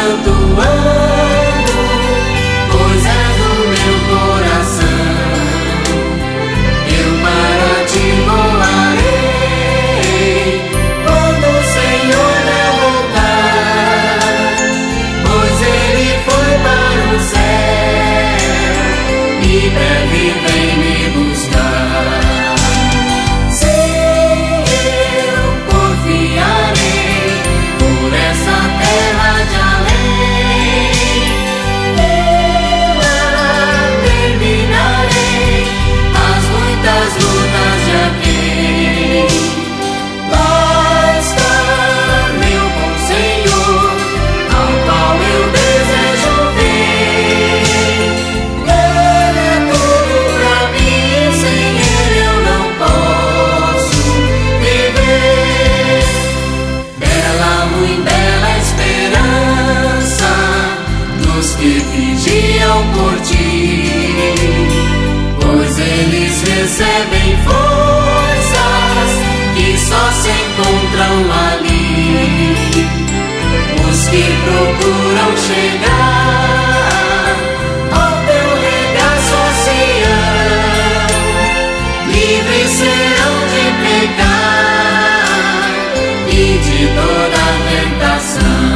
santo amo, pois é do meu coração. Eu para ti voarei quando o Senhor não voltar, pois Ele foi para o céu e breve vem me buscar. Que vigiam por ti, pois eles recebem forças que só se encontram ali. Os que procuram chegar ao teu regaço, Sião, livres serão de pecar e de toda tentação.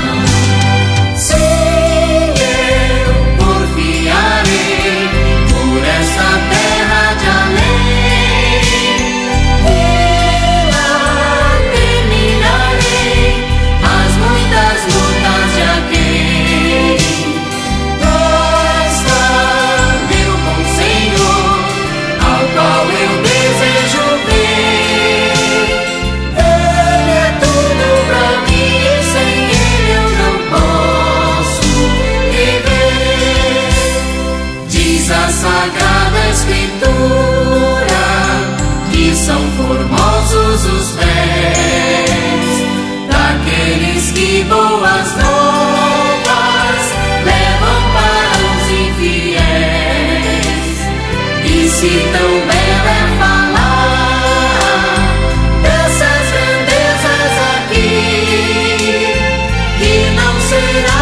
A Sagrada Escritura que são formosos os pés daqueles que boas novas levam para os infiéis. E se tão belo é falar dessas grandezas aqui, que não será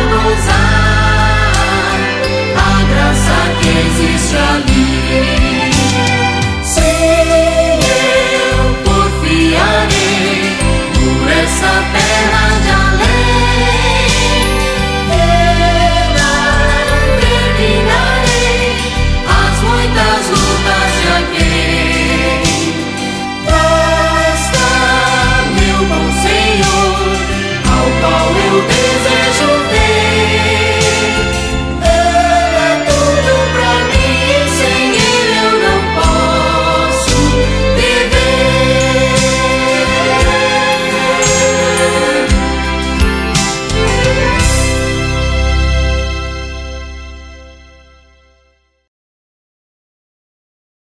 gozar a graça que existe ali. Sim, eu porfiarei por essa terra.